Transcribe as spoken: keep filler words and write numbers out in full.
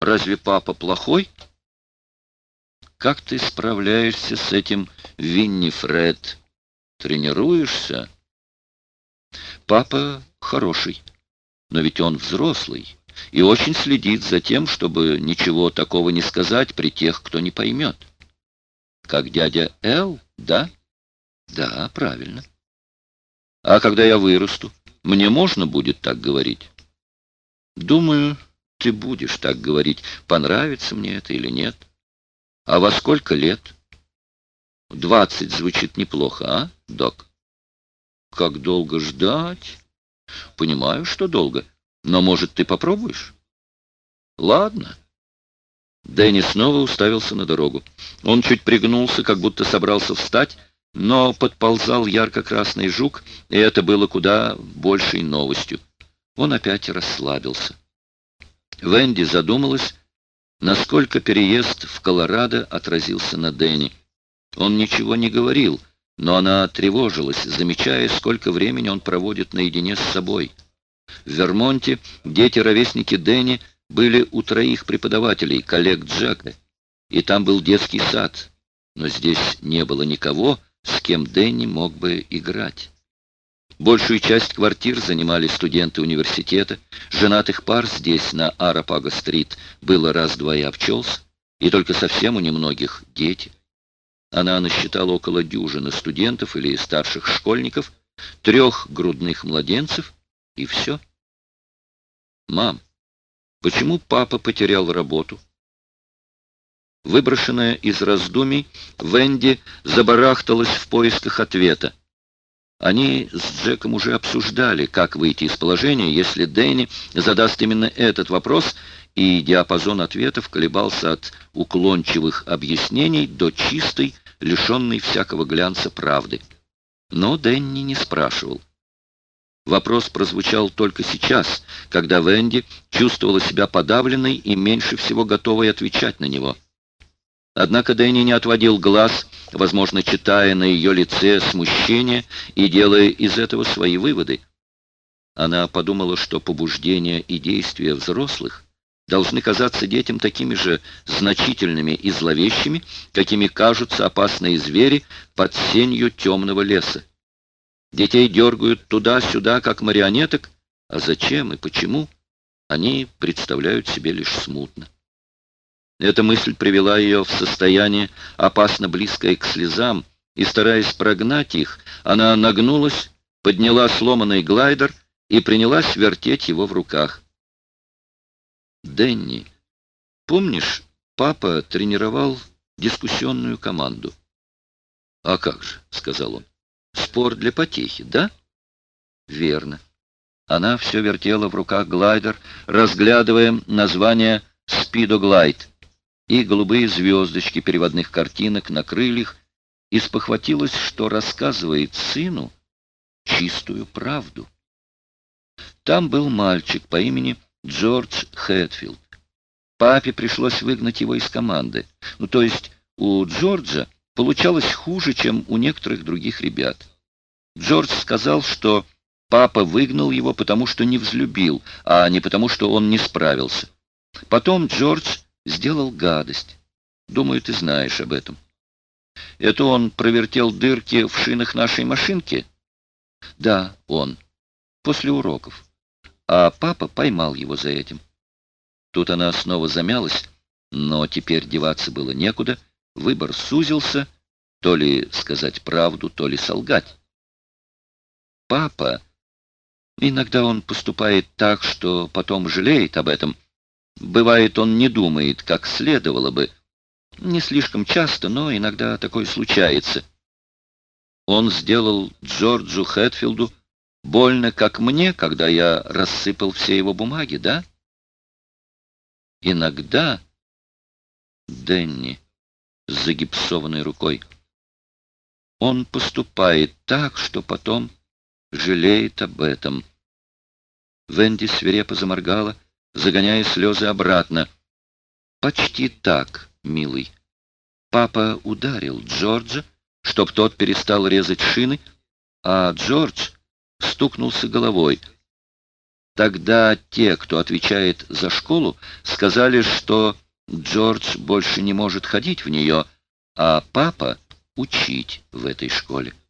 Разве папа плохой? Как ты справляешься с этим, Виннифред? Тренируешься? Папа хороший, но ведь он взрослый и очень следит за тем, чтобы ничего такого не сказать при тех, кто не поймет. Как дядя Эл, да? Да, правильно. А когда я вырасту, мне можно будет так говорить? Думаю, ты будешь так говорить, понравится мне это или нет. А во сколько лет? Двадцать звучит неплохо, а, док? Как долго ждать? Понимаю, что долго, но, может, ты попробуешь? Ладно. Дэнни снова уставился на дорогу. Он чуть пригнулся, как будто собрался встать, но подползал ярко-красный жук, и это было куда большей новостью. Он опять расслабился. Венди задумалась, насколько переезд в Колорадо отразился на Дэнни. Он ничего не говорил, но она тревожилась, замечая, сколько времени он проводит наедине с собой. В Вермонте дети-ровесники Дэнни были у троих преподавателей, коллег Джека, и там был детский сад, но здесь не было никого, с кем Дэнни мог бы играть. Большую часть квартир занимали студенты университета, женатых пар здесь, на Арапага-стрит, было раз-два и обчелся, и только совсем у немногих дети. Она насчитала около дюжины студентов или старших школьников, трех грудных младенцев, и все. «Мам, почему папа потерял работу?» Выброшенная из раздумий, Венди забарахталась в поисках ответа. Они с Джеком уже обсуждали, как выйти из положения, если Дэнни задаст именно этот вопрос, и диапазон ответов колебался от уклончивых объяснений до чистой, лишенной всякого глянца правды. Но Дэнни не спрашивал. Вопрос прозвучал только сейчас, когда Венди чувствовала себя подавленной и меньше всего готовой отвечать на него. Однако Дэнни не отводил глаз, возможно, читая на ее лице смущение и делая из этого свои выводы. Она подумала, что побуждения и действия взрослых должны казаться детям такими же значительными и зловещими, какими кажутся опасные звери под сенью темного леса. Детей дергают туда-сюда, как марионеток, а зачем и почему, они представляют себе лишь смутно. Эта мысль привела ее в состояние, опасно близкое к слезам, и, стараясь прогнать их, она нагнулась, подняла сломанный глайдер и принялась вертеть его в руках. «Дэнни, помнишь, папа тренировал дискуссионную команду?» «А как же», — сказал он, — «спор для потехи, да?» «Верно». Она все вертела в руках глайдер, разглядывая название «Спидоглайд» и голубые звездочки переводных картинок на крыльях, и спохватилась, что рассказывает сыну чистую правду. Там был мальчик по имени Джордж Хэтфилд. Папе пришлось выгнать его из команды. Ну, то есть у Джорджа получалось хуже, чем у некоторых других ребят. Джордж сказал, что папа выгнал его, потому что не взлюбил, а не потому, что он не справился. Потом Джордж сделал гадость. Думаю, ты знаешь об этом. Это он провертел дырки в шинах нашей машинки? Да, он. После уроков. А папа поймал его за этим. Тут она снова замялась, но теперь деваться было некуда. Выбор сузился, то ли сказать правду, то ли солгать. Папа, иногда он поступает так, что потом жалеет об этом. Бывает, он не думает, как следовало бы. Не слишком часто, но иногда такое случается. Он сделал Джорджу Хэтфилду больно, как мне, когда я рассыпал все его бумаги, да? Иногда, Дэнни, с загипсованной рукой, он поступает так, что потом жалеет об этом. Венди свирепо заморгала, загоняя слезы обратно. «Почти так, милый. Папа ударил Джорджа, чтоб тот перестал резать шины, а Джордж стукнулся головой. Тогда те, кто отвечает за школу, сказали, что Джордж больше не может ходить в нее, а папа учить в этой школе.